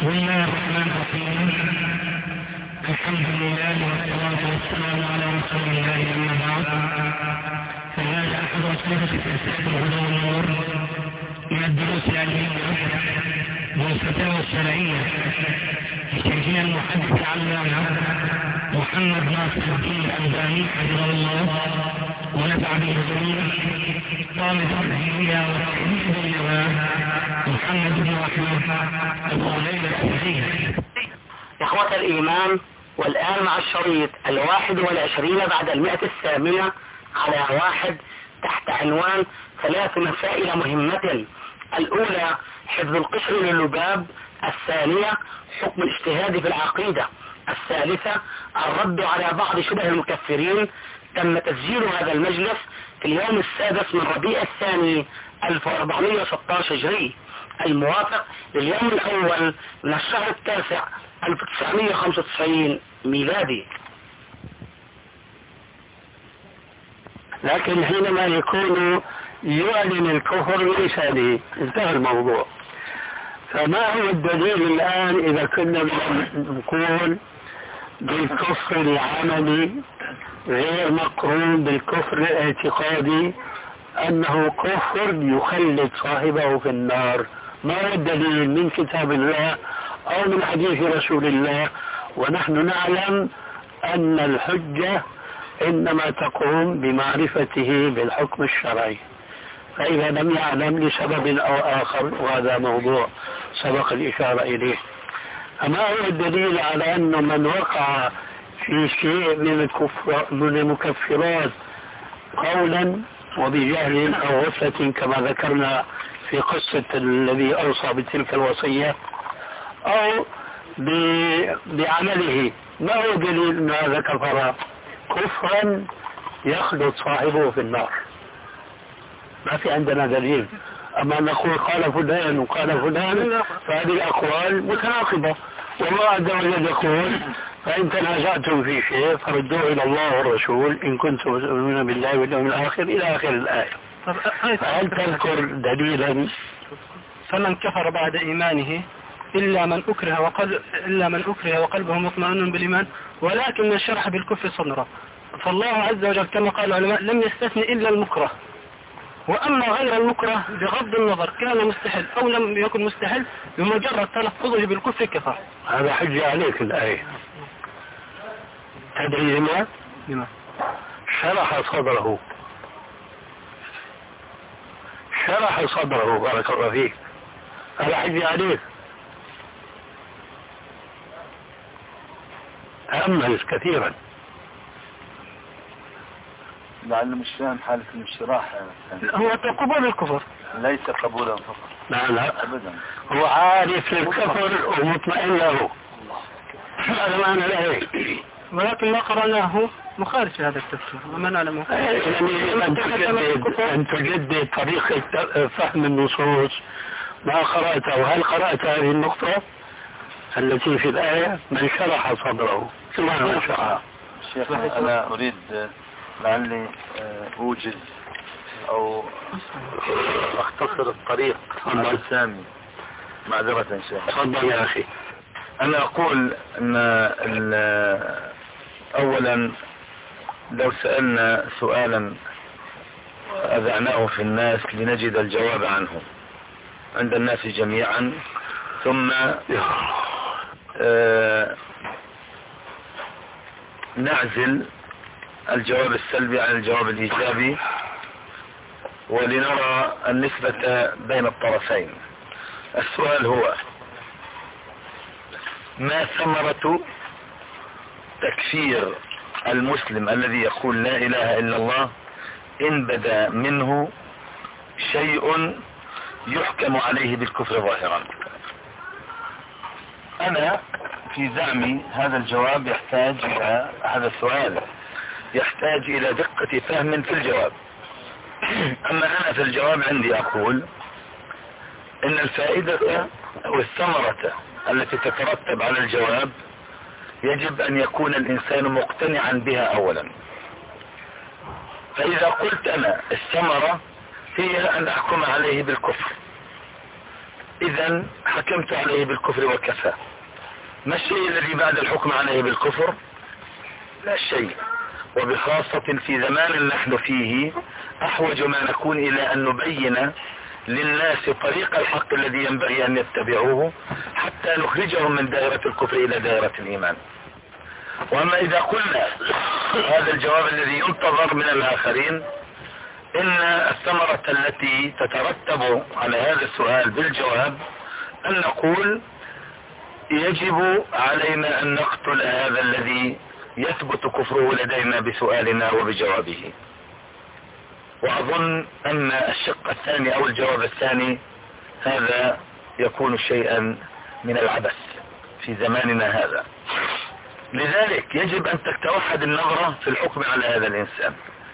بسم الله الرحمن الرحيم. الحمد لله والصلاة والسلام على رسول الله أما بعد، فهذا أحد أسئلة تأسيس الهدى والنور من الدروس العلمية والفتاوى الشرعية لشيخنا المحدث العلامة محمد ناصر الدين الألباني حفظه الله ونفع به الجميع، طالب الهداية والتحديث بالنواه محمد بن أحمد أبو ليلى الأسدي. إخوة الإيمان، والآن مع الشريط 21 بعد 108 على 1 تحت عنوان 3 مسائل مهمة. الأولى حفظ القشر للباب، الثانية حكم الاجتهاد في العقيدة، الثالثة الرد على بعض شبه المكفرين. تم تسجيل هذا المجلس في اليوم 6 من ربيع الثاني 1416 هجري، الموافق لليوم الأول من الشهر 9 1995 ميلادي. لكن حينما يكون يعلن الكفر بلسانه انتهى الموضوع. فما هو الدليل الآن إذا كنا نقول بالكفر العملي غير مقرون بالكفر الاعتقادي أنه كفر يخلد صاحبه في النار؟ ما هو الدليل من كتاب الله أو من حديث رسول الله؟ ونحن نعلم أن الحجة إنما تقوم بمعرفته بالحكم الشرعي، فإذا لم يعلم لسبب أو آخر، وهذا موضوع سبق الإشارة إليه. أما هو الدليل على أن من وقع في شيء من المكفرات قولا وبجهل أو غفلة كما ذكرنا في قصة الذي أوصى بتلك الوصية أو بعمله، ما هو دليل أن هذا كفر كفرا يخلد صاحبه في النار؟ ما في عندنا دليل. أما نقول قال فلان وقال فلان فهذه الأقوال متناقضة. والله عز وجل يقول فإن تنازعتم في شيء فردوه إلى الله والرسول إن كنتم تؤمنون بالله واليوم الآخر إلى آخر الآية. فهل تذكر دليلا؟ فمن كفر بعد إيمانه إلا من أكره وقلبه مطمئن بالإيمان ولكن الشرح بالكفر صدره. فالله عز وجل كما قال العلماء لم يستثني إلا المكره، وأما غير المكره بغض النظر كان مستحل أو لم يكن مستحل بمجرد تلفظه بالكفر كفر. هذا حجة عليك الآية. تدري لما؟ شرح صدره بارك الله فيك، هذا حجة عليك. تأمل كثيرا. لعل مش فاهم حالة الانشراح. هو قبول الكفر ليس قبولا فقط. لا أبدا. هو عارف الكفر ومطمئن له، هذا معنى له، ولكن ما قرأناه مخالف لهذا التفسير وما نعلمه. أن تجدد طريقة فهم النصوص ما قرأته. هل قرأت هذه النقطة التي في الآية من شرح صدره؟ من شرح؟ شيخ أنا أريد لعلي أوجز أو أختصر الطريق على سامي معذرة شيخ. تفضل يا أخي. أنا أقول أن أولا لو سألنا سؤالا أذعناه في الناس لنجد الجواب عنه عند الناس جميعا، ثم نعزل الجواب السلبي عن الجواب الإيجابي ولنرى النسبة بين الطرفين. السؤال هو: ما ثمرة تكفير المسلم الذي يقول لا إله إلا الله إن بدا منه شيء يحكم عليه بالكفر ظاهرا؟ أنا في زعمي هذا الجواب يحتاج إلى هذا السؤال يحتاج إلى دقة فهم في الجواب. أما أنا في الجواب عندي أقول إن الفائدة أو الثمرة التي تترتب على الجواب يجب أن يكون الإنسان مقتنعا بها أولا. فإذا قلت أنا الثمرة هي أن أحكم عليه بالكفر، إذا حكمت عليه بالكفر وكفى. ما الشيء الذي بعد الحكم عليه بالكفر؟ لا شيء، وبخاصة في زمان نحن فيه أحوج ما نكون إلى أن نبين للناس طريق الحق الذي ينبغي أن يتبعوه حتى نخرجهم من دائرة الكفر إلى دائرة الإيمان. وأما إذا قلنا هذا الجواب الذي ينتظر من الآخرين، إن الثمرة التي تترتب على هذا السؤال بالجواب أن نقول يجب علينا أن نقتل هذا الذي يثبت كفره لدينا بسؤالنا وبجوابه. وأظن أن الشق الثاني أو الجواب الثاني هذا يكون شيئا من العبث في زماننا هذا. لذلك يجب أن تتوحد النظرة في الحكم على هذا الإنسان.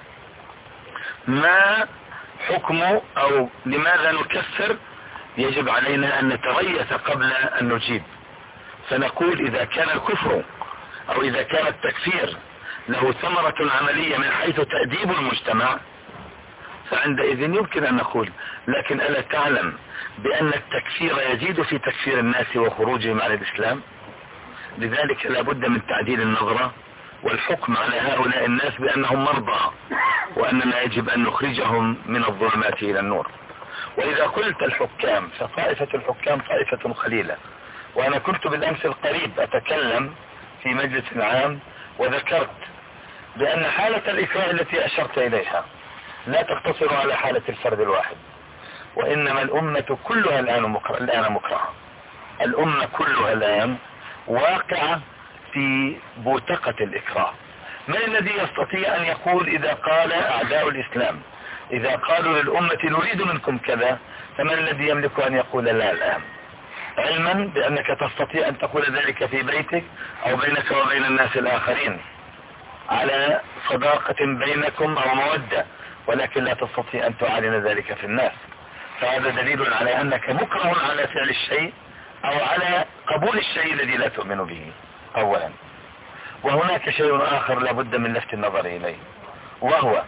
ما حكمه أو لماذا نكفر؟ يجب علينا أن نتريث قبل أن نجيب، فنقول إذا كان الكفر أو إذا كان التكفير له ثمرة عملية من حيث تأديب المجتمع فعندئذ يمكن أن نقول. لكن ألا تعلم بأن التكفير يزيد في تكفير الناس وخروجهم عن الإسلام؟ لذلك لابد من تعديل النظرة والحكم على هؤلاء الناس بأنهم مرضى، وأننا يجب أن نخرجهم من الظلمات إلى النور. وإذا قلت الحكام فطائفة الحكام طائفة قليلة. وأنا كنت بالأمس القريب أتكلم في مجلس عام وذكرت بأن حالة الإكراه التي أشرت إليها لا تقتصر على حالة الفرد الواحد، وإنما الأمة كلها الآن مكرهة. الأمة كلها الآن واقعة في بوتقة الإكراه. من الذي يستطيع أن يقول إذا قال أعداء الإسلام إذا قالوا للأمة نريد منكم كذا، فمن الذي يملك أن يقول لا الآن؟ علما بأنك تستطيع أن تقول ذلك في بيتك أو بينك وبين الناس الآخرين على صداقة بينكم أو مودة، ولكن لا تستطيع أن تعلن ذلك في الناس. فهذا دليل على أنك مكره على فعل الشيء أو على قبول الشيء الذي لا تؤمن به أولا. وهناك شيء آخر لابد من لفت النظر إليه، وهو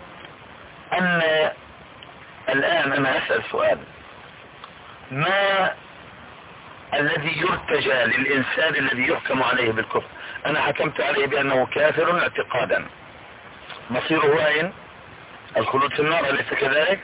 أن الآن أنا أسأل سؤال: ما الذي يرتجى للإنسان الذي يحكم عليه بالكفر؟ أنا حكمت عليه بأنه كافر اعتقادا، مصيره أين؟ الخلود في النار، أليس كذلك؟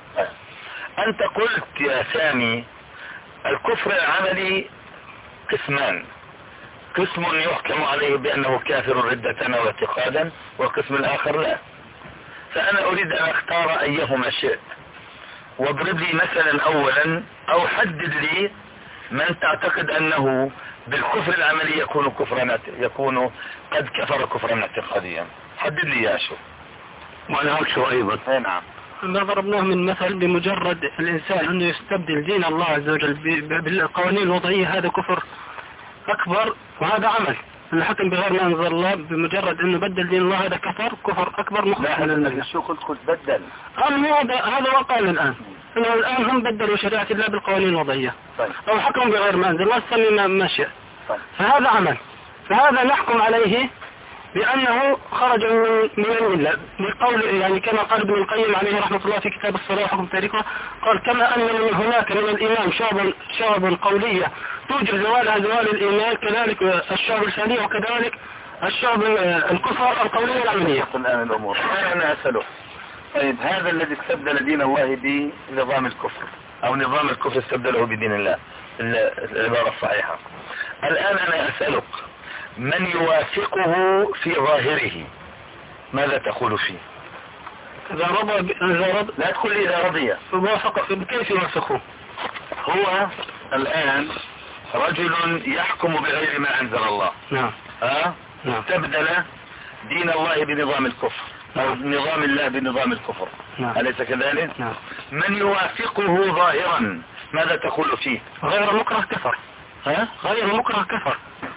أنت قلت يا سامي الكفر العملي قسمان، قسم يحكم عليه بأنه كافر ردة واعتقادا، والقسم الآخر لا. فأنا أريد أن أختار أيهما شئت، واضرب لي مثلا أولا أو حدد لي من تعتقد أنه بالكفر العملي يكون قد كفر كفرا اعتقاديا. حدد لي يا شو. وأنا أكشو أيضا. نعم. ما ضربناه من مثل بمجرد الإنسان أنه يستبدل دين الله عز وجل بالقوانين الوضعية، هذا كفر أكبر، وهذا عمل الحكم بغير ما أنزل الله. بمجرد أنه بدل دين الله هذا كفر أكبر مخالف للنبي. شو قلت بدل؟ هذا وقال الآن إنه الآن هم بدلوا شريعة الله بالقوانين الوضعية. طيب. أو حكم بغير ما أنزل الله، سمي ما شاء. طيب. فهذا عمل، فهذا نحكم عليه بأنه خرج من الملة بقول، يعني كما قال ابن القيم عليه رحمة الله في كتاب الصلاة وحكم تاريخه، قال: كما أن من هناك من الإيمان شعب قولية توجب زوالها زوال الإيمان، كذلك الشعب الثانية، وكذلك الشعب الكفر القولية العملية. الآن الأمور أنا أسأله: طيب هذا الذي استبدل دين الله بنظام الكفر، أو نظام الكفر استبدله بدين الله، العبارة الصحيحة، الآن أنا أسألك: من يوافقه في ظاهره ماذا تقول فيه؟ إذا رضى لا تقول لي إذا رضي، كيف يوافقه؟ هو الآن رجل يحكم بغير ما أنزل الله. نعم. استبدل دين الله بنظام الكفر، أو نظام الله بنظام الكفر. نعم. أليس كذلك؟ نعم. من يوافقه ظاهرا ماذا تقول فيه؟ غير مكره كفر. غير مكره كفر.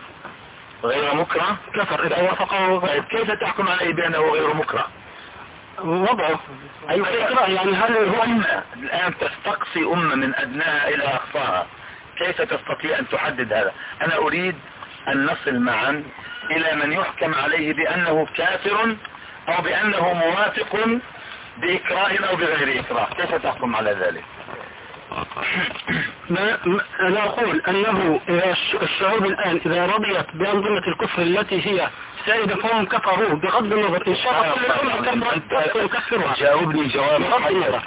غير مكره كفر إذا وافقه. طيب كيف تحكم عليه بأنه غير مكره؟ وضعه أي فكرة، يعني هل هو الآن تستقصي أمة من أدناها إلى أقصاها، كيف تستطيع أن تحدد هذا؟ أنا أريد أن نصل معا إلى من يحكم عليه بأنه كافر أو بأنه موافق بإكراه أو بغير إكراه، كيف تحكم على ذلك؟ أنا أقول أنه الشعوب الآن إذا رضيت بأنظمة الكفر التي هي سائدة فهم كفروا بغض النظر إن شاء الله كل الأمة كفرها. جاوبني جواب محدد.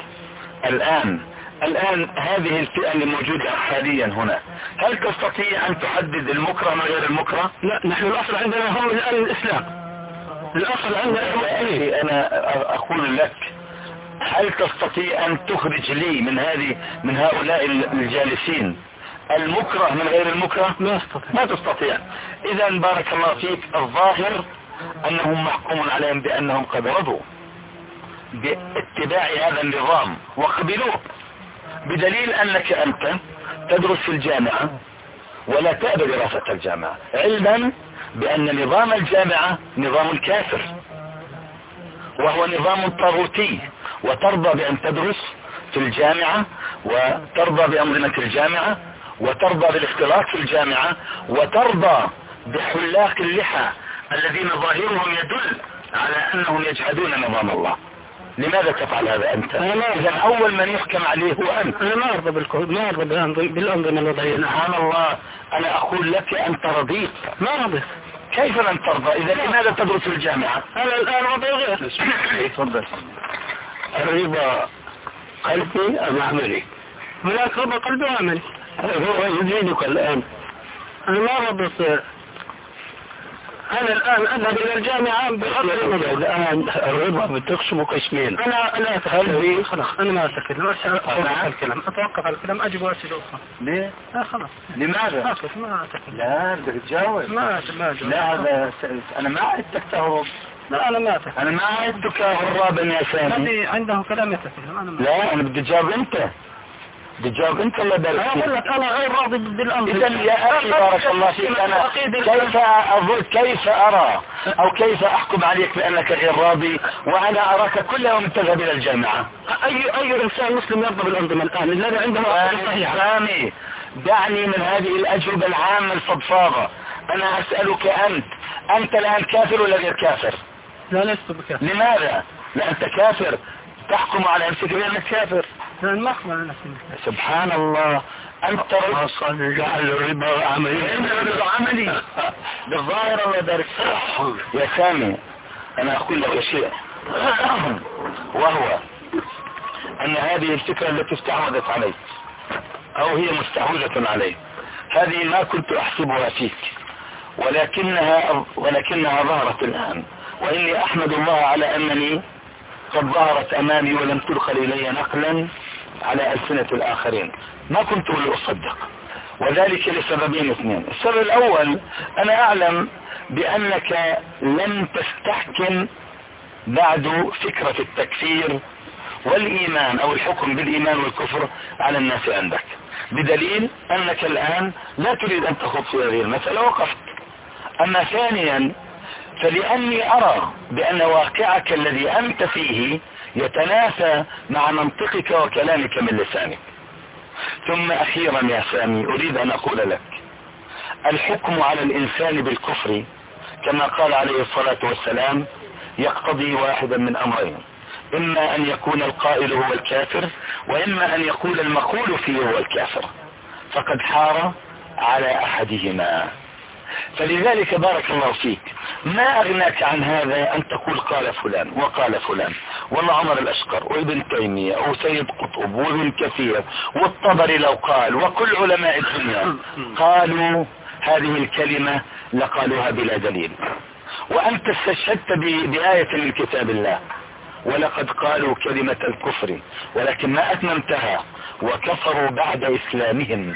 الآن هذه الفئة اللي موجودة حاليا هنا، هل تستطيع أن تحدد المكره من غير المكره؟ لا، نحن الأصل عندنا هم الآن الإسلام. الأصل عندنا المسلمين. أنا أقول لك، هل تستطيع أن تخرج لي من هؤلاء الجالسين المكره من غير المكره؟ ما تستطيع. إذا بارك الله فيك، الظاهر أنهم محكوم عليهم بأنهم قد رضوا باتباع هذا النظام وقبلوه، بدليل أنك أنت تدرس في الجامعة ولا تأبى دراسة الجامعة، علما بأن نظام الجامعة نظام كافر وهو نظام طاغوتي، وترضى بأن تدرس في الجامعة وترضى بأنظمة الجامعة وترضى بالاختلاط في الجامعة وترضى بحلاق اللحى الذين ظاهرهم يدل على أنهم يجحدون نظام الله. لماذا تفعل هذا أنت؟ إذا أول من يحكم عليه هو أنت. أنا ما أرضى بالأنظمة الوضعية. سبحان الله، أنا أقول لك أنت رضيت. ما رضيت. كيف لن ترضى؟ إذا لماذا تدرس في الجامعة؟ أنا الآن وضعي غير. تفضل. الرضا قلبي أم عملي؟ هناك رضا قلبي وعملي. هو يزيدك الآن. أنا ما رضيت. أنا الآن أذهب إلى الجامعة بغض النظر. الآن الرضا بتقسمه قسمين. أنا قلبي خلاص، أنا ما أتكلم. أتوقف على الكلام، أجب أسئلة أخرى. ليه؟ خلاص. لماذا؟ ما أتكلم. لا بدك تجاوب. ما أجب. لا، هذا أنا ما عدتك تهرب. لا، أنا ما أتكلم. أنا ما عدتك هرابا يا سامي. الذي عنده كلام يتكلم. أنا ما. لا، أنا بدي تجاوب أنت. بتجاوب انت اللي أنا أقول لك أنا غير راضي بالأمر. إذا يا أخي بارك الله فيك، أنا كيف أرى أو كيف أحكم عليك بأنك غير راضي وأنا أراك كل يوم تذهب إلى الجامعة؟ أي إنسان مسلم يرضى بالأنظمة الآن الذي عنده صحيح؟ سامي، دعني من هذه الأجوبة العامة الفضفاضة. أنا أسألك أنت الآن كافر ولا غير كافر؟ لا، لست بكافر. لماذا؟ لا، أنت كافر، تحكم على نفسك بأنك كافر. ما أحكم على نفسي. سبحان الله، أنت أصلا جعل الربا عملي بالظاهر. الله يبارك يا سامي، أنا أقول لك شيء، وهو أن هذه الفكرة التي استحوذت عليك أو هي مستحوذة عليك، هذه ما كنت أحسبها فيك، ولكنها ظهرت الآن، وإني أحمد الله على أنني قد ظهرت أمامي ولم تدخل إلي نقلا على ألسنة الآخرين. ما كنت لأصدق، وذلك لسببين اثنين. السبب الأول، أنا أعلم بأنك لم تستحكم بعد فكرة التكفير والإيمان أو الحكم بالإيمان والكفر على الناس عندك، بدليل أنك الآن لا تريد أن تخوض في هذه المسألة وقفت. أما ثانيا، فلأني أرى بأن واقعك الذي أنت فيه يتنافى مع منطقك وكلامك من لسانك. ثم أخيرا يا سامي، أريد أن أقول لك، الحكم على الإنسان بالكفر كما قال عليه الصلاة والسلام يقتضي واحدا من أمرين، إما أن يكون القائل هو الكافر، وإما أن يكون المقول فيه هو الكافر، فقد حار على أحدهما. فلذلك بارك الله فيك، ما أغناك عن هذا أن تقول قال فلان وقال فلان، والله عمر الأشقر وابن تيمية وسيد قطب وابن كثير والطبري لو قال، وكل علماء الدنيا قالوا هذه الكلمة لقالوها بلا دليل، وأنت استشهدت بآية من كتاب الله، ولقد قالوا كلمة الكفر ولكن ما أتممتها وكفروا بعد إسلامهم.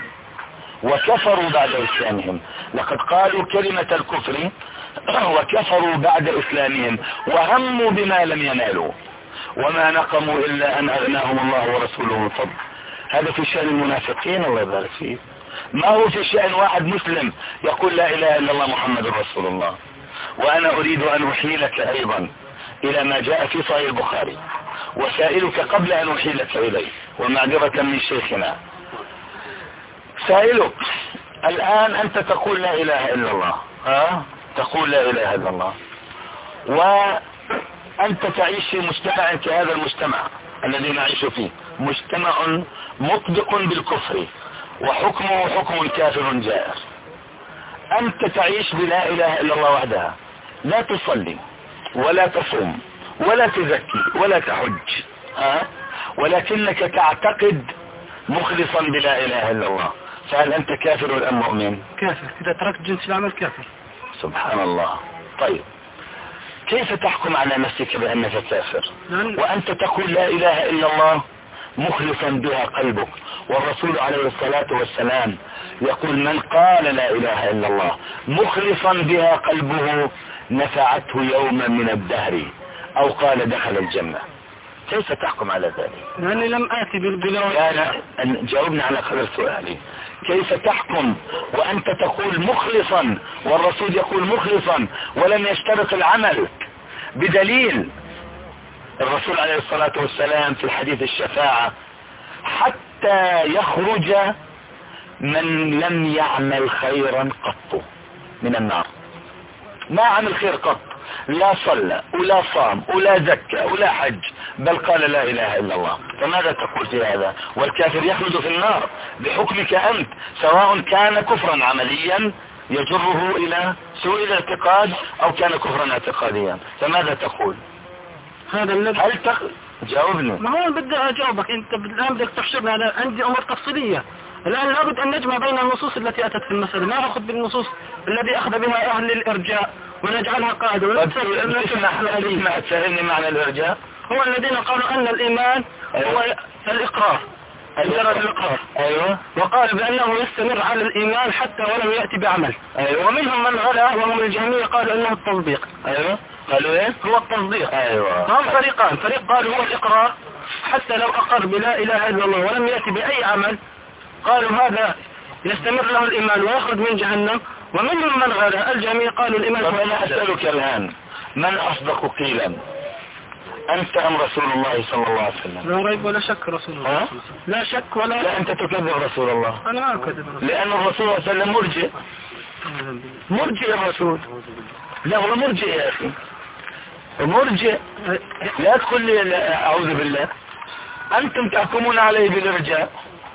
لقد قالوا كلمة الكفر وكفروا بعد إسلامهم وهموا بما لم ينالوا وما نقموا إلا أن أغناهم الله ورسوله من فضل. هذا في شأن المنافقين، الله يبارك فيه. ما هو في شأن واحد مسلم يقول لا إله إلا الله محمد رسول الله. وأنا أريد أن أحيلك أيضا إلى ما جاء في صحيح البخاري، وسائلك قبل أن أحيلك إليه ومعذرة من شيخنا، سائلك الآن أنت تقول لا إله إلا الله، تقول لا إله إلا الله، وأنت تعيش في مجتمع كهذا المجتمع الذي نعيش فيه، مجتمع مطبق بالكفر وحكمه حكم كافر جائر. أنت تعيش بلا إله إلا الله وحدها، لا تصلي ولا تصوم ولا تزكي ولا تحج، ولكنك تعتقد مخلصا بلا إله إلا الله، فهل أنت كافر أم مؤمن؟ كافر، إذا تركت جنس العمل كافر. سبحان الله. طيب كيف تحكم على نفسك بأنك كافر وأنت تقول لا إله إلا الله مخلصا بها قلبك؟ والرسول عليه الصلاة والسلام يقول من قال لا إله إلا الله مخلصا بها قلبه نفعته يوما من الدهر، أو قال دخل الجنة. كيف تحكم على ذلك؟ لأني لم آتي جاوبني على قدر سؤالي. كيف تحكم وأنت تقول مخلصا والرسول يقول مخلصا ولم يشترط العمل؟ بدليل الرسول عليه الصلاة والسلام في الحديث الشفاعة حتى يخرج من لم يعمل خيرا قط من النار، ما عمل خير قط، لا صلى ولا صام ولا زكى ولا حج، بل قال لا إله إلا الله. فماذا تقول في هذا؟ والكافر يخلد في النار بحكمك أنت، سواء كان كفرا عمليا يجره إلى سوء الاعتقاد أو كان كفرا اعتقاديا. فماذا تقول؟ هذا الذي جاوبني. ما هو بدي أجاوبك، أنت الآن بدك تحشرنا على عندي أمور تفصيلية. الآن لابد أن نجمع بين النصوص التي أتت في المسألة، ما نأخذ بالنصوص الذي أخذ بها أهل الإرجاء ونجعلها قاعدة. تسألني معنى الإرجاء؟ هو الذين قالوا أن الإيمان هو الإقرار، مجرد الإقرار. أيوة. وقال بأنه يستمر على الإيمان حتى ولم يأتي بعمل. أيوة. ومنهم من غلا وهم الجهمية قالوا أنه التصديق. أيوة. قالوا إيه؟ هو التصديق. أيوة. هم فريقان، فريق قالوا هو الإقرار حتى لو أقر بلا إله إلا الله ولم يأتي بأي عمل قالوا هذا يستمر له الإيمان ويخرج من جهنم. ومنهم من غلا الجميع قالوا الإيمان. فأنا أسألك الآن من أصدق قيلا، أنت أم رسول الله صلى الله عليه وسلم؟ لا ريب ولا شك رسول الله. لا شك ولا. لا أنت تكذب رسول الله. أنا ما أكذب رسول الله، لأن الرسول صلى الله عليه وسلم مرجئ الرسول. لا هو مرجئ يا أخي، مرجئ. لا تقول لي أعوذ بالله، أنتم تحكمون عليه بالإرجاء.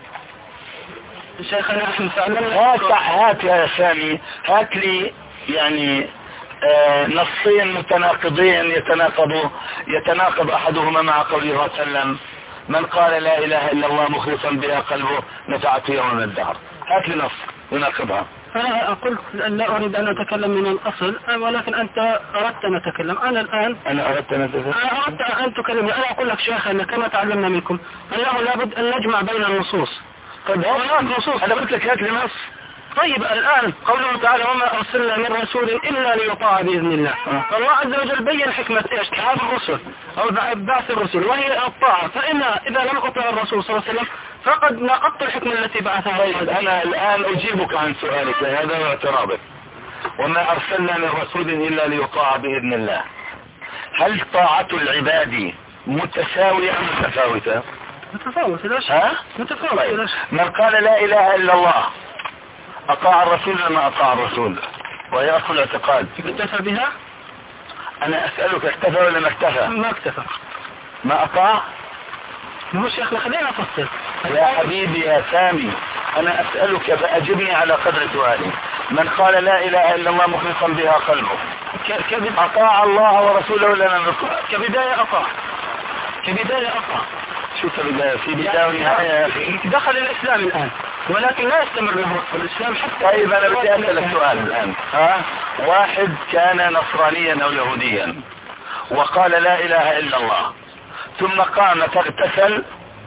شيخنا نحن فعلا هات يا سامي، هات لي يعني نصين متناقضين يتناقض أحدهما مع قوله صلى الله عليه وسلم من قال لا إله إلا الله مخلصا بها قلبه نفعته يوم من الدهر. هات لي نص يناقضها. أنا قلت لا أريد أن أتكلم من الأصل، ولكن أنت أردت أن أتكلم. أنا أردت أن تكلمني. أنا أقول لك شيخنا كما تعلمنا منكم أنه لابد أن نجمع بين النصوص. طيب هناك نصوص، أنا قلت لك هات لي نص. طيب الآن قوله تعالى وما أرسلنا من رسول إلا ليطاع بإذن الله. فالله عز وجل بين حكمة اشتعال الرسل أو بعث الرسل وهي الطاعة. فإن إذا لم أطع الرسول صلى الله عليه وسلم فقد نقضت الحكمة التي بعثها. طيب أنا الآن أجيبك عن سؤالك هذا واعتراضك. وما أرسلنا من رسول إلا ليطاع بإذن الله. هل طاعة العباد متساوية أم متفاوتة؟ متفاوتة. لا شك. متفاوتة. من قال لا إله إلا الله أطاع الرسول لما أطاع الرسول وهي أصل اعتقاد. اكتفى بها؟ أنا أسألك اكتفى ولا ما اكتفى؟ ما اكتفى. ما أطاع؟ مو شيخنا خلينا نفصل. يا حبيبي يا سامي أنا أسألك فأجبني على قدر سؤالي. من قال لا إله إلا الله مخلصا بها قلبه أطاع الله ورسوله ولا لم يطع؟ كبداية أطاع. شو كبداية؟ في بداية ونهاية يا أخي. دخل الإسلام الآن ولكن لا يستمر له الإسلام حتى. طيب أنا بدي أسألك سؤال الآن. واحد كان نصرانيا أو يهوديا وقال لا إله إلا الله ثم قام فاغتسل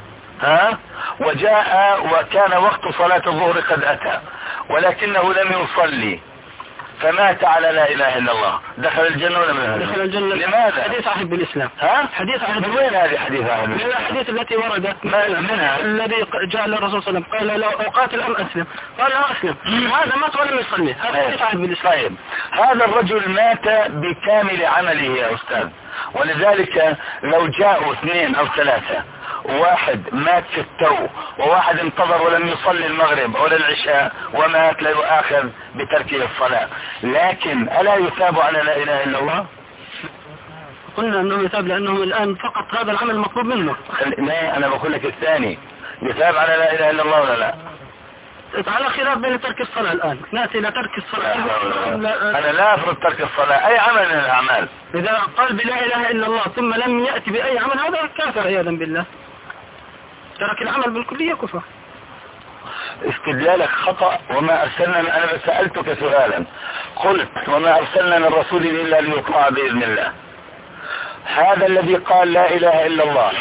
وجاء وكان وقت صلاة الظهر قد أتى ولكنه لم يصلي فمات على لا إله إلا الله، دخل الجنة ولا من دخل الجنة؟ لماذا؟ حديث عهد بالإسلام. حديث عهد. من وين هذه حديث عهد؟ من الحديث التي وردت منها الذي جاء للرسول صلى الله عليه وسلم قال لو أقاتل أم أسلم قال لا أسلم. هذا مات ولم يصلي. هذا حديث عهد بالإسلام. طيب هذا الرجل مات بكامل عمله يا أستاذ، ولذلك لو جاءوا 2 أو 3 واحد مات في التو وواحد انتظر ولم يصلي المغرب ولا العشاء ومات لا يؤاخذ بتركه الصلاة، لكن ألا يثاب على لا إله إلا الله؟ قلنا أنه يثاب لأنهم الآن فقط هذا العمل المطلوب منه. لا أنا بقول لك الثاني يثاب على لا إله إلا الله ولا لا؟ على خلاف بين ترك الصلاة الآن، نأتي إلى ترك الصلاة. أنا لا أفرض ترك الصلاة، أي عمل من الأعمال. إذا قال بلا إله إلا الله ثم لم يأتي بأي عمل هذا كافر عياذا بالله، ترك العمل بالكلية كفر. استدلالك خطأ. وما أرسلنا، أنا سألتك سؤالا قلت وما أرسلنا من رسول إلا ليطاع بإذن الله. هذا الذي قال لا إله إلا الله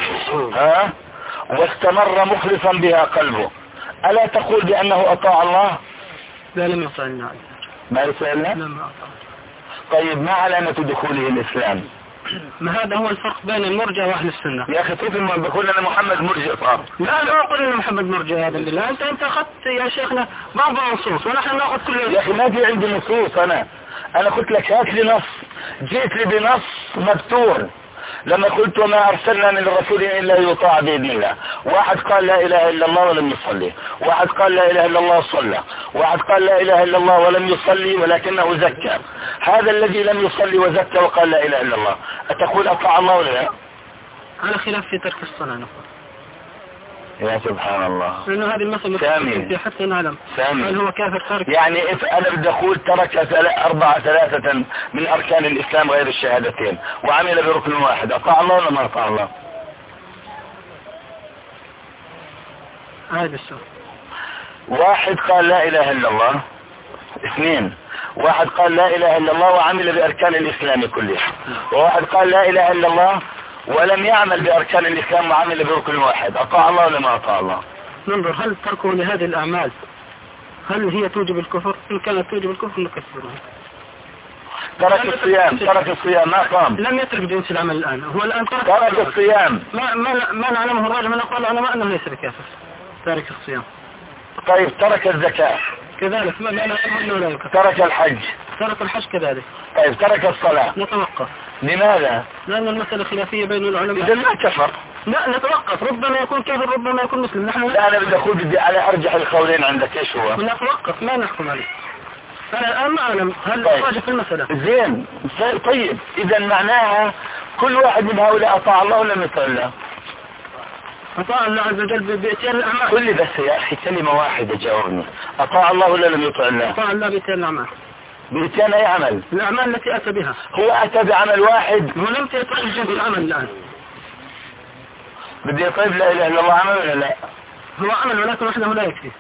واستمر مخلصا بها قلبه، ألا تقول بأنه أطاع الله؟ لا لم يطعنا. ما يسألنا؟ لم أطاع. طيب ما علامة دخوله الإسلام؟ ما هذا هو الفرق بين المرجع وأهل السنة. يا أخي طيب ما بقول أنا محمد مرجع صار. لا أقول أن محمد مرجع هذا بالله. أنت أخذت يا شيخنا بعض النصوص ونحن نأخذ كل. يا أخي ما في عندي نصوص. أنا قلت لك هات لي نص، جئت لي بنص مبتور لما قلت وما أرسلنا من الرسول إلا يطاع بإذن الله. واحد قال لا إله إلا الله ولم يصلي، واحد قال لا إله إلا الله وصلى، واحد قال لا إله إلا الله ولم يصلي ولكنه زكى. هذا الذي لم يصلي وزكى وقال لا إله إلا الله أتقول أطاع الله ولا لا؟ على خلاف في ترك الصلاة نقول. يا سبحان الله. لأنه هذه المسألة سامي حتى نعلم هل هو كافر تارك. يعني أنا بدي أقول ترك ثلاثة من أركان الإسلام غير الشهادتين وعمل بركن واحد، أطاع الله ولا ما أطاع الله؟ هذا السؤال. واحد قال لا إله إلا الله، اثنين واحد قال لا إله إلا الله وعمل بأركان الإسلام كلها، وواحد قال لا إله إلا الله ولم يعمل بأركان الإسلام وعمل بركن واحد، أطاع الله ولا ما أطاع الله؟ ننظر هل تركه لهذه الأعمال هل هي توجب الكفر؟ إن كانت توجب الكفر نكفرها. ترك الصيام ما قام. لم يترك جنس العمل الآن، هو الآن ترك الصيام. ما نعلمه الراجع من أقوال العلماء أنه ليس بكافر تارك الصيام. طيب ترك الزكاة كذلك ما نعلمه أنه لا يكفر. ترك الحج. ترك الحج كذلك. طيب ترك الصلاة. نتوقف. لماذا؟ لأن المسألة خلافية بين العلماء. إذا ما كفر. لا نتوقف، ربما يكون كافر ربما يكون مسلم. نحن لا أنا بدي أقول على أرجح القولين عندك إيش هو؟ نتوقف ما نحكم عليه. أنا الآن ما أعلم هل راجع في المسألة. زين طيب إذا معناها كل واحد من هؤلاء أطاع الله ولا يطيع الله؟ أطاع الله عز وجل بإتيان الأعمال. قل لي بس يا أخي كلمة واحدة جاوبني، أطاع الله ولا لم يطيع الله؟ أطاع الله بإتيان الأعمال. بإتيان أي عمل؟ الأعمال التي أتى بها. هو أتى بعمل واحد. ولم تأتي الجنس العمل الآن. بدي يطيب لا إله إلا الله عمل ولا لا؟ هو عمل ولكن وحده لا يكفي.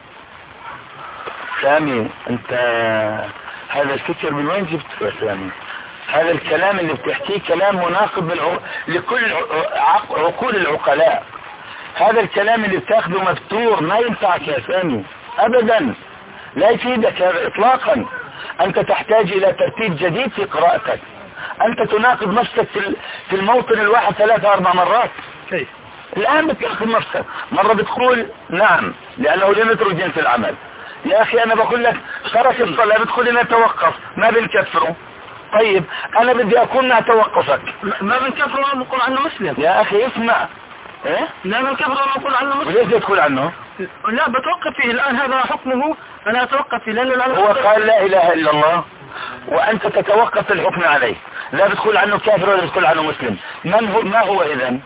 سامي أنت هذا الفكر من وين جبته يا سامي؟ هذا الكلام اللي بتحكيه كلام مناقض لكل عقول العقلاء. هذا الكلام اللي بتاخده مفتور ما ينفعك يا سامي أبدا، لا يفيدك إطلاقا. أنت تحتاج إلى ترتيب جديد في قراءتك. أنت تناقض نفسك في الموطن الواحد 3-4 مرات. كيف؟ الآن بتناقض نفسك، مرة بتقول نعم لأنه لم يترك جنس العمل. يا أخي أنا بقول لك ترك الصلاة بتقول لنا توقف ما بنكفره. طيب أنا بدي أكون أتوقفك ما بنكفره ونقول عنه مسلم. يا أخي اسمع إيه؟ لا بنكفره ونقول عنه مسلم. وليش تقول عنه؟ لا بتوقف فيه الآن هذا حكمه أنا أتوقف فيه لأنه هو قال لا إله إلا الله وأنت تتوقف في الحكم عليه، لا بتقول عنه كافر ولا بتقول عنه مسلم. ما هو إذن؟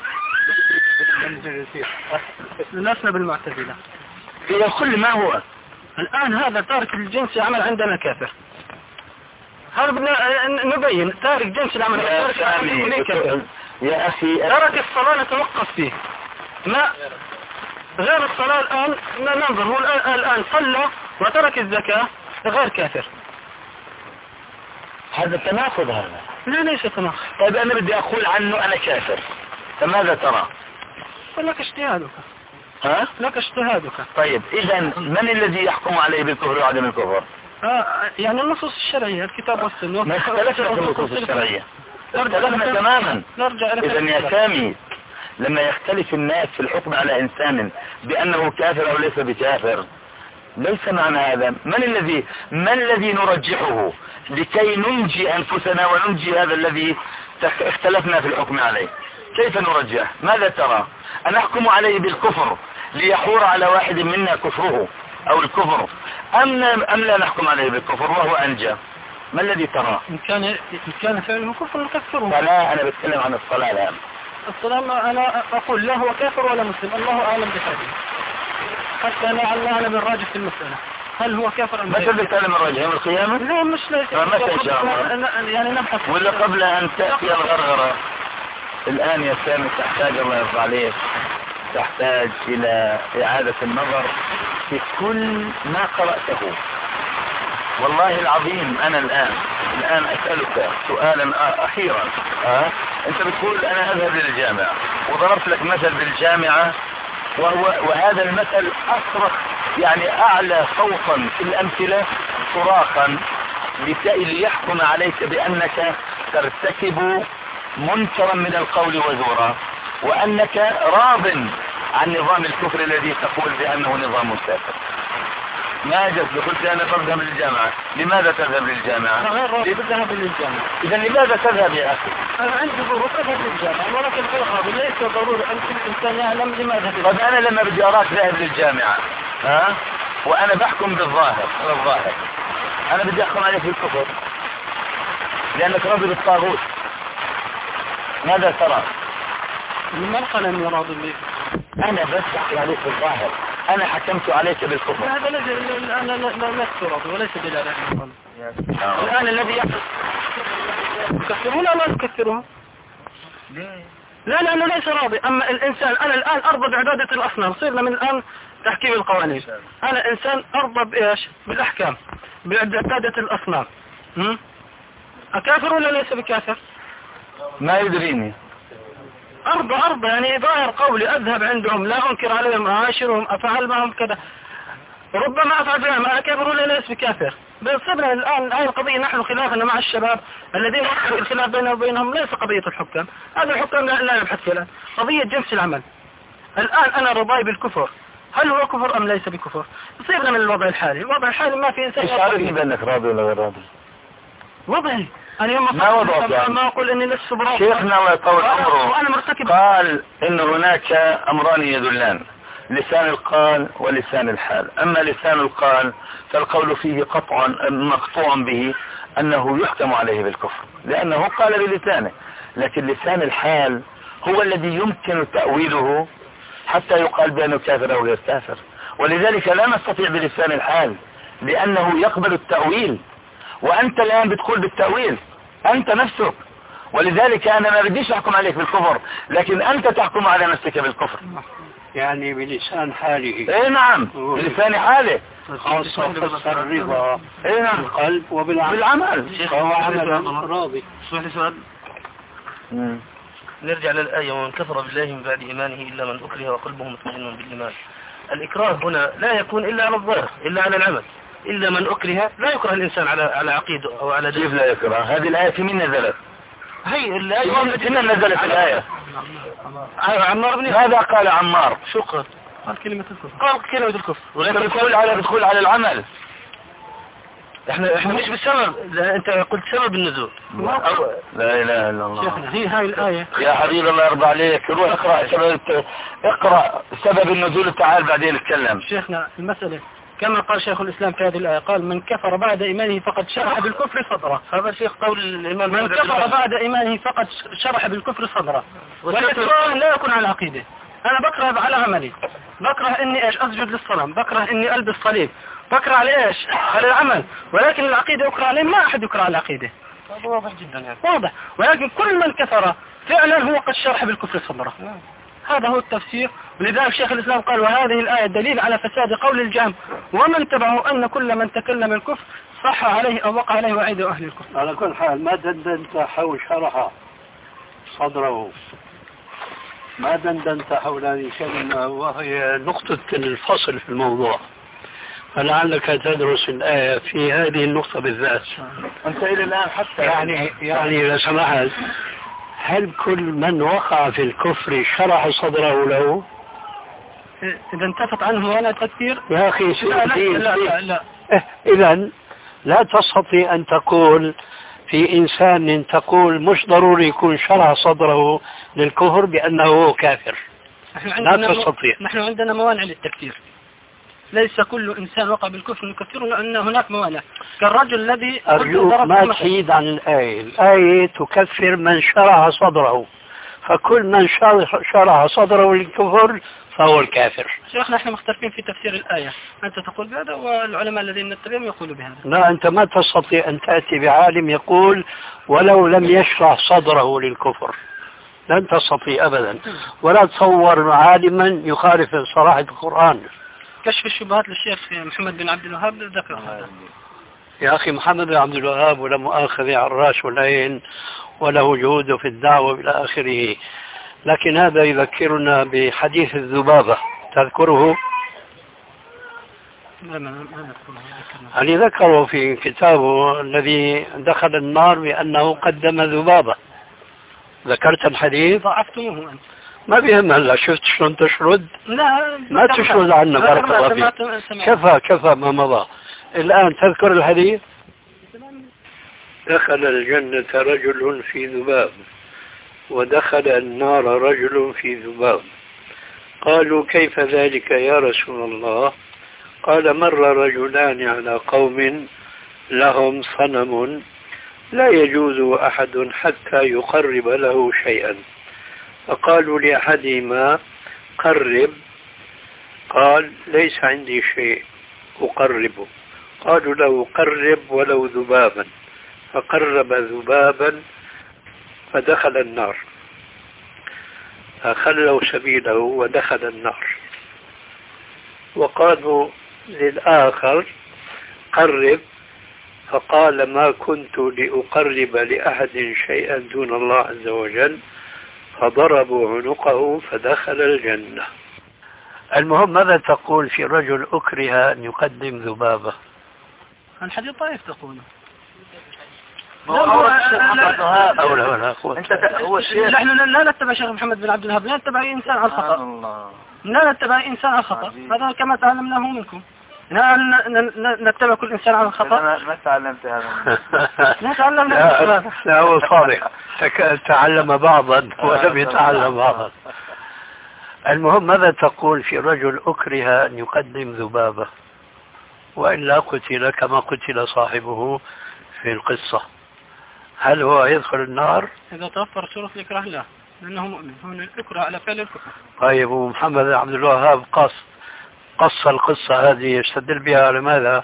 لسنا بالمعتزلة. هي كل ما هو الآن هذا تارك الجنس عمل عندنا كافر. هذا بدنا نبين تارك جنس العمل يا أخي ترك الصلاة نتوقف فيه. ما غير الصلاة الآن ننظر هو الآن صلى وترك الزكاة غير كافر. هذا تناقض هذا. لا ليس تناقض. طيب أنا بدي أقول عنه أنا كافر فماذا ترى؟ لك اجتهادك. ها؟ لك اجتهادك. طيب إذا من الذي يحكم عليه بالكفر وعدم الكفر؟ يعني النصوص الشرعية الكتاب والسنة. ما اختلفنا في النصوص الشرعية، اختلفنا تماما. إذا يا سامي لما يختلف الناس في الحكم على إنسان بأنه كافر أو ليس بكافر ليس معنى هذا ما الذي نرجحه لكي ننجي أنفسنا وننجي هذا الذي اختلفنا في الحكم عليه. كيف نرجح؟ ماذا ترى؟ أن نحكم عليه بالكفر ليحور على واحد منا كفره أو الكفر أم لا نحكم عليه بالكفر وهو أنجى؟ ما الذي تراه؟ إن كان فعله كفر نكفره. فلا، أنا بتكلم عن الصلاة الآن. الصلاة أنا أقول لا هو كافر ولا مسلم، الله أعلم بحاله، حتى لا أعلم بالراجح في المسألة هل هو كافر أم متى بتكلم الرجل يوم القيامة؟ لا مش ليس متى إن شاء الله؟ يعني نبحث. ولا قبل أن تأتي الغرغرة الآن يا سامي تحتاج، الله يرضى عليك، تحتاج إلى إعادة النظر في كل ما قرأته. والله العظيم أنا الآن أسألك سؤالا أخيرا. أنت بتقول أنا أذهب للجامعة، وضربت لك مثل بالجامعة، وهذا المثل أصرخ يعني أعلى صوتا في الأمثلة صراخا ليحكم عليك بأنك ترتكب منكرا من القول وزورا، وأنك راض عن نظام الكفر الذي تقول بأنه نظام كافر. ما جزت قلت أنا بذهب للجامعة. لماذا تذهب للجامعة؟ غير راضي بذهب للجامعة. إذا لماذا تذهب يا أخي؟ أنا عندي ظروف أذهب للجامعة، ولكن غير راضي ليس ضروري أن كل إنسان يعلم لماذا. طب أنا لما بدي أراك ذاهب للجامعة وأنا بحكم بالظاهر، أنا بدي أحكم عليك بالكفر لأنك راضي بالطاغوت، ماذا ترى؟ من قال أني راضي به؟ أنا بس أحكم عليك بالظاهر، أنا حكمت عليك بالكفر. هذا أنا لا راضي وليس دلالة. الآن الذي يحدث تكفرون أو لا تكفرون؟ لا لأنه ليس راضي. أما الإنسان أنا الآن أرضى بعبادة الأصنام، صرنا من الآن تحكيم القوانين. أنا إنسان أرضى بإيش؟ بالأحكام، بعبادة الأصنام. أكافر ولا ليس بكافر؟ ما يدريني. أرضى يعني ظاهر قولي أذهب عندهم، لا أنكر عليهم، أعاشرهم، أفعل معهم كذا، ربما أفعل بهم، أكافر ولا ليس بكافر. بصبنا الآن هذه القضية نحن خلافنا مع الشباب الذين يحدث الخلاف بيننا وبينهم ليس قضية الحكام، هذا الحكام لا يبحث فيها، قضية جنس العمل. الآن أنا رضاي بالكفر، هل هو كفر أم ليس بكفر؟ صيغنا من الوضع الحالي، الوضع الحالي ما في إنسان. إيش عارفني بأنك راضي ولا غير راضي؟ وضعي أنا يوم ما أقول إني لست براضي. شيخنا الله يطول عمره وأنا مرتكب قال إن هناك أمران يدلان، لسان القال ولسان الحال. أما لسان القال فالقول فيه قطعا مقطوع به أنه يحكم عليه بالكفر لأنه قال بلسانه، لكن لسان الحال هو الذي يمكن تأويله حتى يقال بأنه كافر أو غير كافر، ولذلك لا نستطيع بلسان الحال لأنه يقبل التأويل، وأنت الآن بتقول بالتأويل أنت نفسك، ولذلك أنا ما بديش أحكم عليك بالكفر، لكن أنت تحكم على نفسك بالكفر. يعني بلسان حاله. ايه نعم بلسان حاله، خاصة فسر الرضا. ايه نعم بالقلب وبالعمل. فهو عمل راضي. اسمح لي سؤال. نرجع للآية: ومن كفر بالله من بعد إيمانه إلا من أكره وقلبه مطمئن بالإيمان. الإكراه هنا لا يكون إلا على الظاهر، إلا على العمل. إلا من أكره، لا يكره الإنسان على عقيده أو على دين. كيف لا يكره؟ هذه الآية في من نزلت؟ هي الآية في من نزلت الآية؟ عمار بن ماذا قال عمار؟ شكرا. قال كلمة الكفر. ولكن بتقول على العمل. احنا مش بسبب، انت قلت سبب النزول. لا اله الا الله. شيخنا هي هاي الآية يا حبيبي الله يرضى عليك، روح اقرأ سبب النزول، تعال بعدين نتكلم. شيخنا المسألة كما قال شيخ الإسلام في هذه الآية، قال من كفر بعد إيمانه فقد شرح بالكفر صدره. هذا شيخ قول الإمام. من كفر بعد إيمانه فقد شرح بالكفر صدره. والإكراه لا يكون على عقيدة. أنا بكره على عملي، بكره إني إيش أسجد للصنم، بكره إني ألبس صليب، بكره على إيش على العمل، ولكن العقيدة يكره عليه، ما أحد يكره على العقيدة. واضح جدا يعني. واضح، ولكن كل من كفر فعلا هو قد شرح بالكفر صدره. هذا هو التفسير. ولذلك شيخ الإسلام قال: وهذه الآية دليل على فساد قول الجهم ومن تبعه أن كل من تكلم الكفر صح عليه أو وقع عليه وعيد أهل الكفر. على كل حال ما دندنت حول شرح صدره، ما دندنت حول هذه الكلمة وهي نقطة الفصل في الموضوع، فلعلك تدرس الآية في هذه النقطة بالذات. أنت إلى الآن حتى يعني إذا سمحت، هل كل من وقع في الكفر شرح صدره له؟ إذا انتفت عنه ولا تكفير يا أخي لا. إذن لا تستطيع أن تقول في إنسان تقول مش ضروري يكون شرح صدره للكفر بأنه كافر. لا تستطيع. نحن عندنا موانع للتكفير، ليس كل إنسان وقع بالكفر نكفره، لأن هناك موانع. كالرجل الذي أرجوك ما تحيد عن الآية. الآية تكفر من شرح صدره، فكل من شرح صدره للكفر فهو الكافر. شيخنا احنا مختلفين في تفسير الآية، أنت تقول بهذا والعلماء الذين نتبعهم يقولوا بهذا. لا، أنت ما تستطيع أن تأتي بعالم يقول ولو لم يشرح صدره للكفر، لن تستطيع أبدا. ولا تصور عالما يخالف صراحة القرآن. كشف الشبهات للشيخ محمد بن عبد الوهاب ذكر هذا. يا أخي محمد بن عبد الوهاب ولا مؤاخذة على الراس والعين، وله جهوده في الدعوة إلى آخره، لكن هذا يذكرنا بحديث الذبابة، تذكره؟ يعني ذكره في كتابه الذي دخل النار بأنه قدم ذبابة. ذكرت الحديث؟ ضعفتموه أنت. ما بيهم هلا، شفت شلون تشرد؟ لا ما تشرد عنا، بارك الله فيك. كفى ما مضى. الآن تذكر الحديث؟ دخل الجنة رجل في ذباب، ودخل النار رجل في ذباب. قالوا كيف ذلك يا رسول الله؟ قال مر رجلان على قوم لهم صنم لا يجوز أحد حتى يقرب له شيئا، فقالوا لأحدهما قرب، قال ليس عندي شيء أقربه. قالوا له قرب ولو ذبابا، فقرب ذبابا فدخل النار، فخلوا سبيله ودخل النار. وقالوا للآخر قرب، فقال ما كنت لأقرب لأحد شيئا دون الله عز وجل، فضربوا عنقه فدخل الجنة. المهم ماذا تقول في رجل أكره أن يقدم ذبابة؟ الحديث طائف تقول. نحن لا نتبع شيخ محمد بن عبد الوهاب، لا نتبع إنسان على الخطأ، لا نتبع إنسان على الخطأ، هذا كما تعلمناه منكم. نتبع كل إنسان على الخطأ. ما تعلمت هذا. لا تعلمنا. لا هو صادق، تعلم بعضا ولم يتعلم بعضا. المهم ماذا تقول في رجل أكره أن يقدم ذبابة وإلا قتل كما قتل صاحبه في القصة؟ هل هو يدخل النار؟ إذا توفر صورة الإكراه لا، لأنه مؤمن، هو الإكراه على فعل الكفر. طيب ومحمد بن عبد الوهاب قص القصة هذه يستدل بها على ماذا؟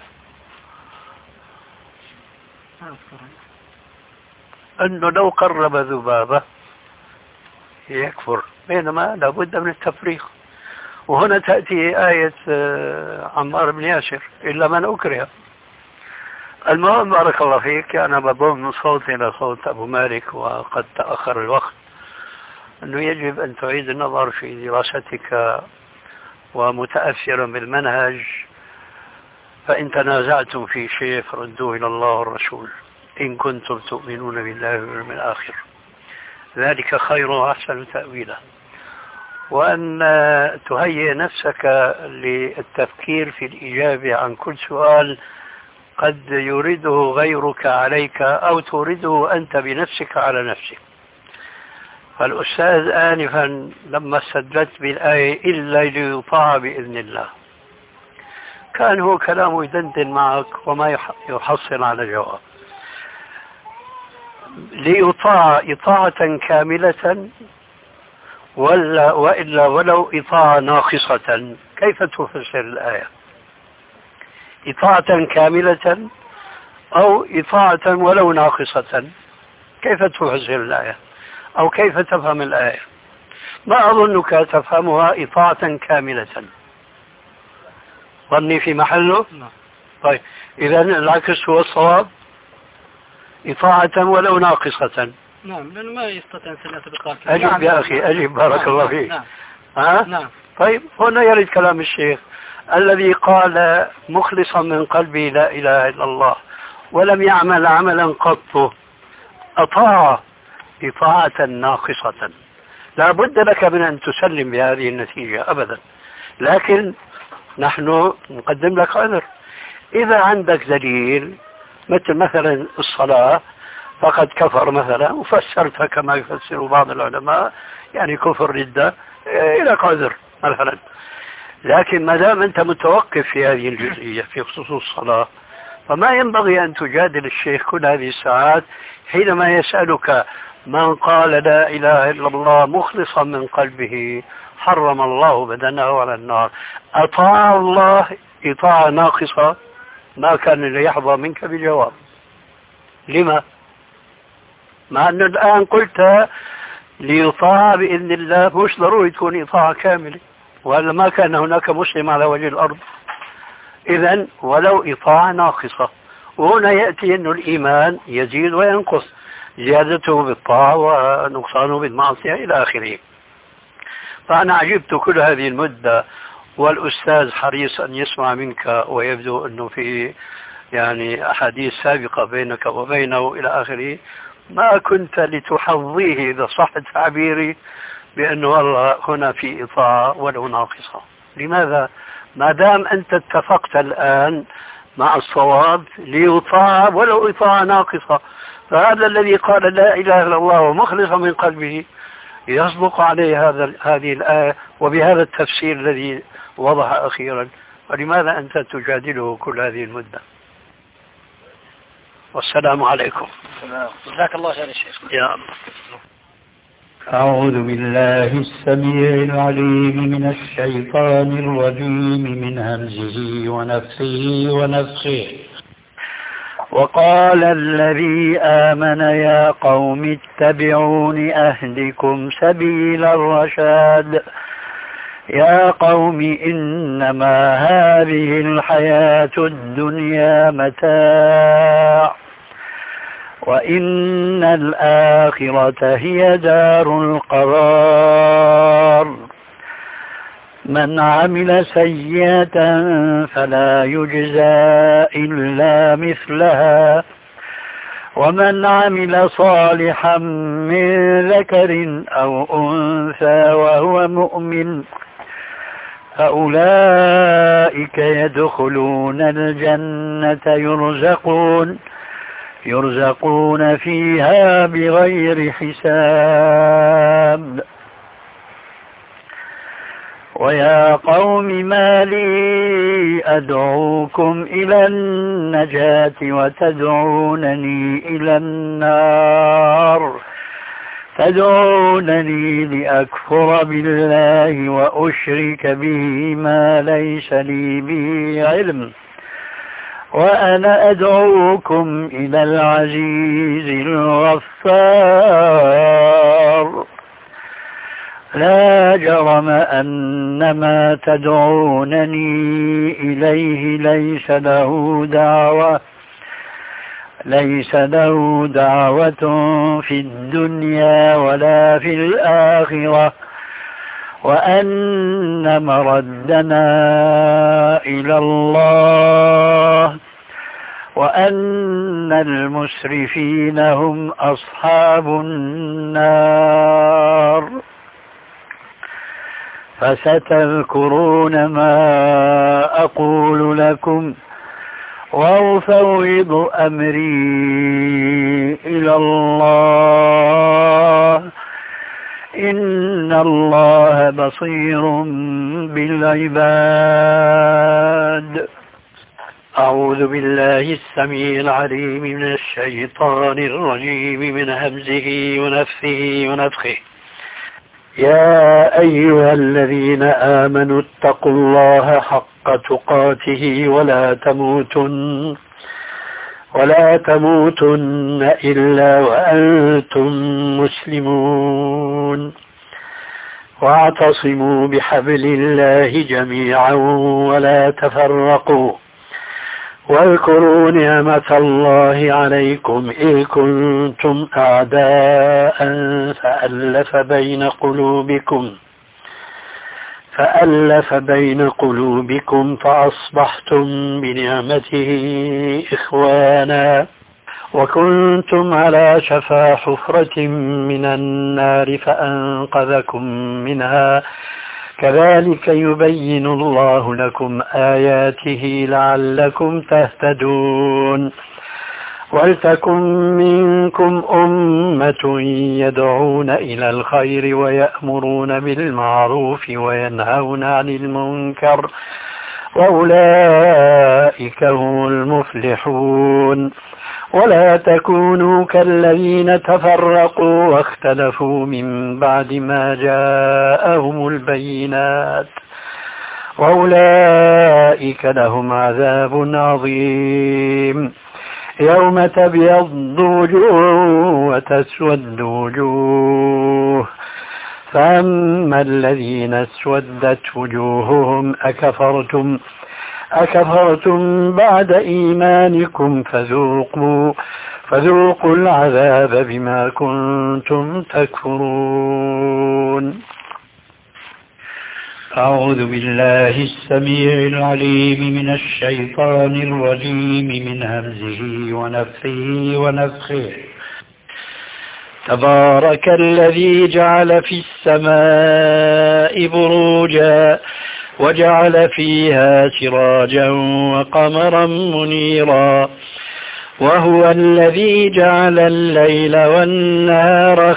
أنه لو قرب ذبابة يكفر، بينما لابد من التفريق. وهنا تأتي آية عمار بن ياسر إلا من أكره. المهم بارك الله فيك، أنا بضم صوتي إلى صوت أبو مالك وقد تأخر الوقت، أنه يجب أن تعيد النظر في دراستك ومتأثرا بالمنهج، فإن تنازعتم في شيء فردوه إلى الله والرسول إن كنتم تؤمنون بالله واليوم الآخر، ذلك خير وأحسن تأويلا. وأن تهيئ نفسك للتفكير في الإجابة عن كل سؤال قد يريده غيرك عليك أو تريده أنت بنفسك على نفسك. فالأستاذ آنفا لما استدلت بالآية إلا ليطاع بإذن الله، كان هو كلامه يدندن معك وما يحصل على جواب. ليطاع إطاعة كاملة وإلا ولو إطاعة ناقصة، كيف تفسر الآية؟ إطاعة كاملة أو إطاعة ولو ناقصة، كيف تفسر الآية أو كيف تفهم الآية؟ ما أظنك تفهمها إطاعة كاملة. ظني في محله؟ طيب إذا العكس هو الصواب، إطاعة ولو ناقصة. نعم، لأنه ما يستطيع أن يتبقى. أجب يا أخي أجب، بارك الله فيك. نعم. ها؟ نعم. طيب هنا يرد كلام الشيخ الذي قال مخلصا من قلبي لا إله إلا الله ولم يعمل عملا قط، أطاع إطاعة ناقصة. لا بد لك من أن تسلم بهذه النتيجة أبدا، لكن نحن نقدم لك عذر. إذا عندك دليل مثلا الصلاة فقد كفر مثلا وفسرتها كما يفسر بعض العلماء يعني كفر ردة، لك عذر مثلا. لكن ما دام أنت متوقف في هذه الجزئية في خصوص الصلاة فما ينبغي أن تجادل الشيخ كل هذه الساعات حينما يسألك من قال لا إله إلا الله مخلصا من قلبه حرم الله بدنه على النار. أطاع الله إطاعة ناقصة ما كان ليحظى منك بجواب. لما؟ مع أن الآن قلت ليطاع بإذن الله، مش ضروري تكون إطاعة كاملة، وإلا ما كان هناك مسلم على وجه الأرض. إذن ولو إطاعة ناقصة. وهنا يأتي أن الإيمان يزيد وينقص، زيادته بالطاعة ونقصانه بالمعصية إلى آخره. فأنا عجبت كل هذه المدة والأستاذ حريص أن يسمع منك، ويبدو أنه في يعني أحاديث سابقة بينك وبينه إلى آخره. ما كنت لتحظيه إذا صح تعبيري بأنه والله هنا في إطاعة ولو ناقصة. لماذا؟ ما دام أنت اتفقت الآن مع الصواب ليطاع ولو إطاعة ناقصة، فهذا الذي قال لا إله إلا الله ومخلصا من قلبه يصدق عليه هذه الآية وبهذا التفسير الذي وضح أخيرا. فلماذا أنت تجادله كل هذه المدة؟ والسلام عليكم. جزاك الله خير يا شيخ. يا أعوذ بالله السميع العليم من الشيطان الرجيم من همزه ونفسه ونفخه. وقال الذي آمن يا قوم اتبعون أهدكم سبيل الرشاد. يا قوم إنما هذه الحياة الدنيا متاع وإن الآخرة هي دار القرار. من عمل سيئة فلا يجزى إلا مثلها ومن عمل صالحا من ذكر أو أنثى وهو مؤمن فأولئك يدخلون الجنة يرزقون فيها بغير حساب. ويا قوم ما لي أدعوكم إلى النجاة وتدعونني إلى النار. تدعونني لأكفر بالله وأشرك به ما ليس لي به علم وأنا أدعوكم إلى العزيز الغفار. لا جرم أن ما تدعونني إليه ليس له دعوة في الدنيا ولا في الآخرة وأن مردنا إلى الله وأن المسرفين هم أصحاب النار. فستذكرون ما أقول لكم وأفوض أمري إلى الله إن الله بصير بالعباد. أعوذ بالله السميع العليم من الشيطان الرجيم من همزه ونفثه ونفخه. يا أيها الذين آمنوا اتقوا الله حق تقاته ولا تموتن إلا وأنتم مسلمون. واعتصموا بحبل الله جميعا ولا تفرقوا. واذكروا نعمة الله عليكم إذ كنتم أعداء فألف بين قلوبكم فأصبحتم بنعمته إخوانا وكنتم على شفا حفرة من النار فأنقذكم منها. كذلك يبين الله لكم آياته لعلكم تهتدون. ولتكن منكم أمة يدعون إلى الخير ويأمرون بالمعروف وينهون عن المنكر وأولئك هم المفلحون. ولا تكونوا كالذين تفرقوا واختلفوا من بعد ما جاءهم البينات، وأولئك لهم عذاب عظيم. يوم تبيض وجوه وتسود وجوه، فأما الذين اسودت وجوههم أكفرتم بعد إيمانكم فذوقوا العذاب بما كنتم تكفرون. أعوذ بالله السميع العليم من الشيطان الرجيم من همزه ونفخه ونفخه. تبارك الذي جعل في السماء بروجا وجعل فيها سراجا وقمرا منيرا، وهو الذي جعل الليل والنهار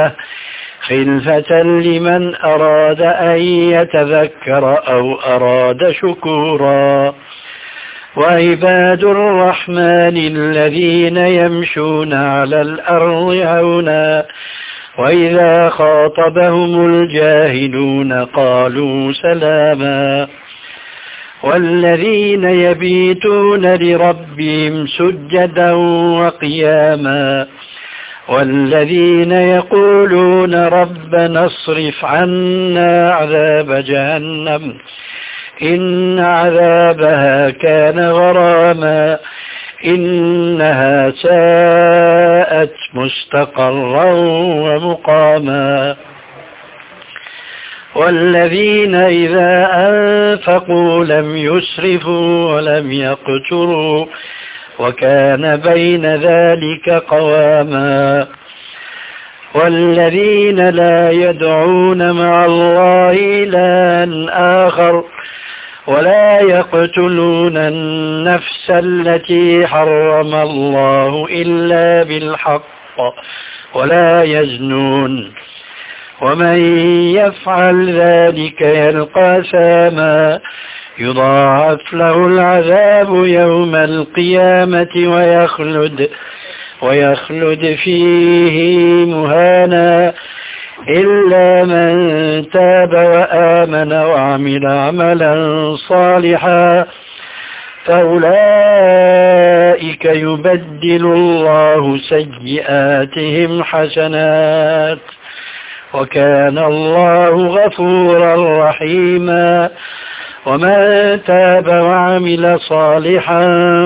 خلفة لمن أراد أن يتذكر أو أراد شكورا. وعباد الرحمن الذين يمشون على الأرض هونا وإذا خاطبهم الجاهلون قالوا سلاما. والذين يبيتون لربهم سجدا وقياما، والذين يقولون ربنا اصرف عنا عذاب جهنم إن عذابها كان غراما إنها ساءت مستقرا ومقاما. والذين إذا أنفقوا لم يسرفوا ولم يقتروا وكان بين ذلك قواما. والذين لا يدعون مع الله إلها آخر ولا يقتلون النفس التي حرم الله إلا بالحق ولا يزنون ومن يفعل ذلك يلقى أثاما يضاعف له العذاب يوم القيامة ويخلد فيه مهانا إلا من تاب وآمن وعمل عملا صالحا فأولئك يبدل الله سيئاتهم حسنات وكان الله غفورا رحيما. ومن تاب وعمل صالحا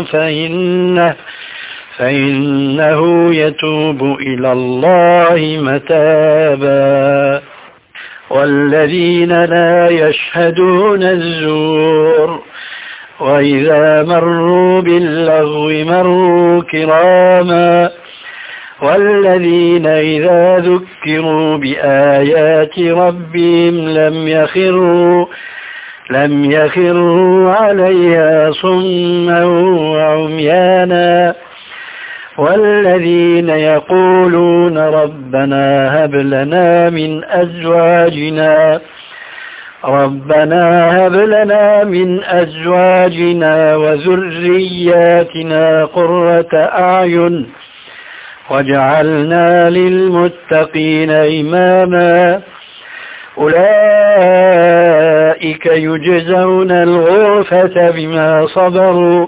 فإنه يتوب إلى الله متابا. والذين لا يشهدون الزور وإذا مروا باللغو مروا كراما. والذين إذا ذكروا بآيات ربهم لم يخروا عليها صما وعميانا. والذين يقولون ربنا هب لنا من أزواجنا وذرياتنا قرة أعين واجعلنا للمتقين إماما. أولئك يجزون الغرفة بما صبروا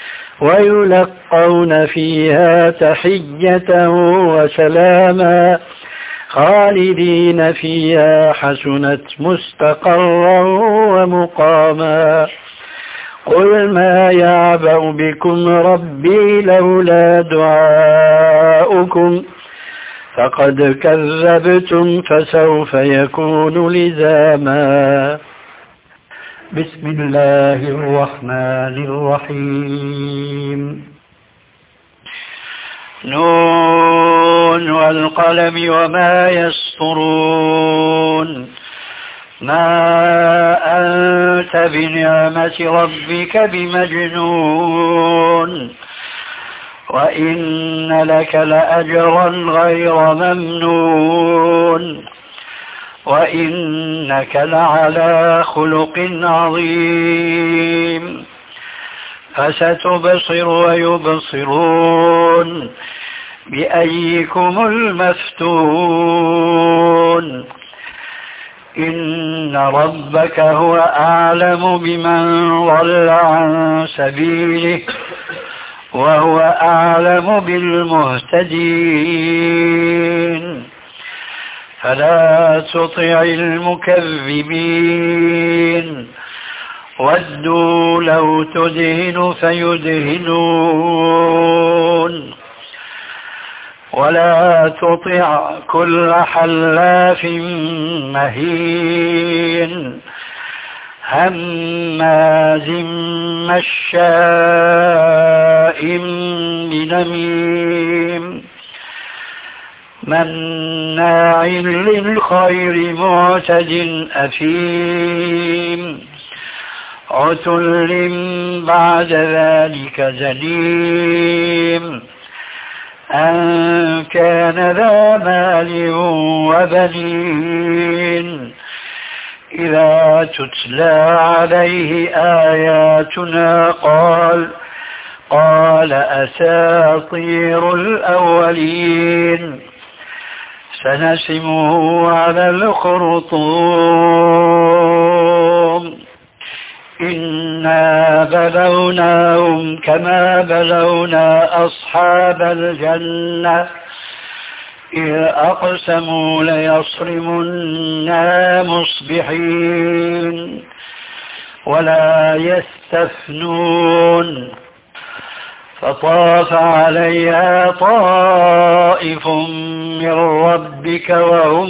ويلقون فيها تحية وسلاما خالدين فيها حسنت مستقرا ومقاما. قل ما يعبأ بكم ربي لولا دعاؤكم فقد كذبتم فسوف يكون لزاما. بسم الله الرحمن الرحيم. نون والقلم وما يسطرون. ما أنت بنعمة ربك بمجنون وإن لك لأجرا غير ممنون. وإنك لعلى خلق عظيم فستبصر ويبصرون بأيكم المفتون إن ربك هو أعلم بمن ضل عن سبيله وهو أعلم بالمهتدين فلا تطع المكذبين ودوا لو تدهن فيدهنون ولا تطع كل حلاف مهين هماز مشاء بنميم مناع للخير معتد أثيم عتل بعد ذلك زنيم أن كان ذا مال وبنين إذا تتلى عليه آياتنا قال أساطير الأولين سنسمه على الخرطوم إنا بلوناهم كما بلونا أصحاب الجنة إذ أقسموا ليصرمنها مصبحين ولا يستثنون فطاف عليها طائف من ربك وهم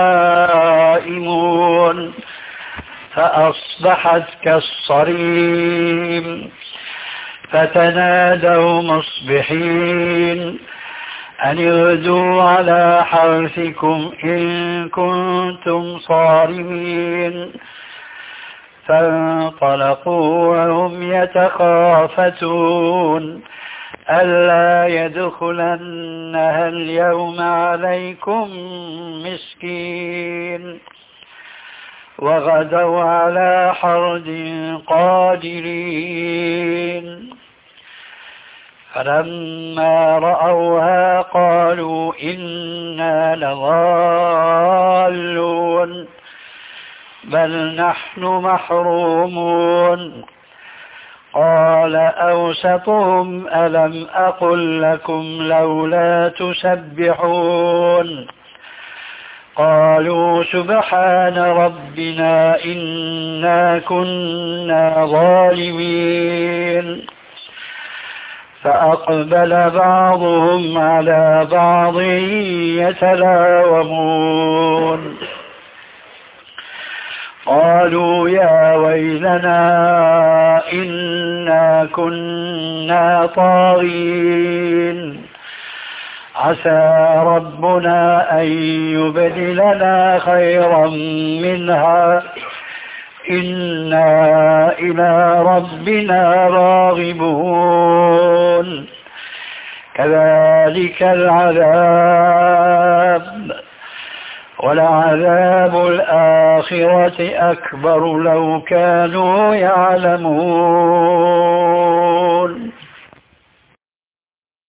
نائمون فأصبحت كالصريم فتنادوا مصبحين أن اغدوا على حرثكم إن كنتم صارمين فانطلقوا وهم يتخافتون ألا يدخلنها اليوم عليكم مسكين وغدوا على حرد قادرين فلما رأوها قالوا إنا لضالون بل نحن محرومون قال أوسطهم ألم أقل لكم لولا تسبحون قالوا سبحان ربنا إنا كنا ظالمين فأقبل بعضهم على بعض يتلاومون قالوا يا ويلنا إنا كنا طاغين عسى ربنا أن يبدلنا خيرا منها إنا إلى ربنا راغبون كذلك العذاب ولعذاب الآخرة أكبر لو كانوا يعلمون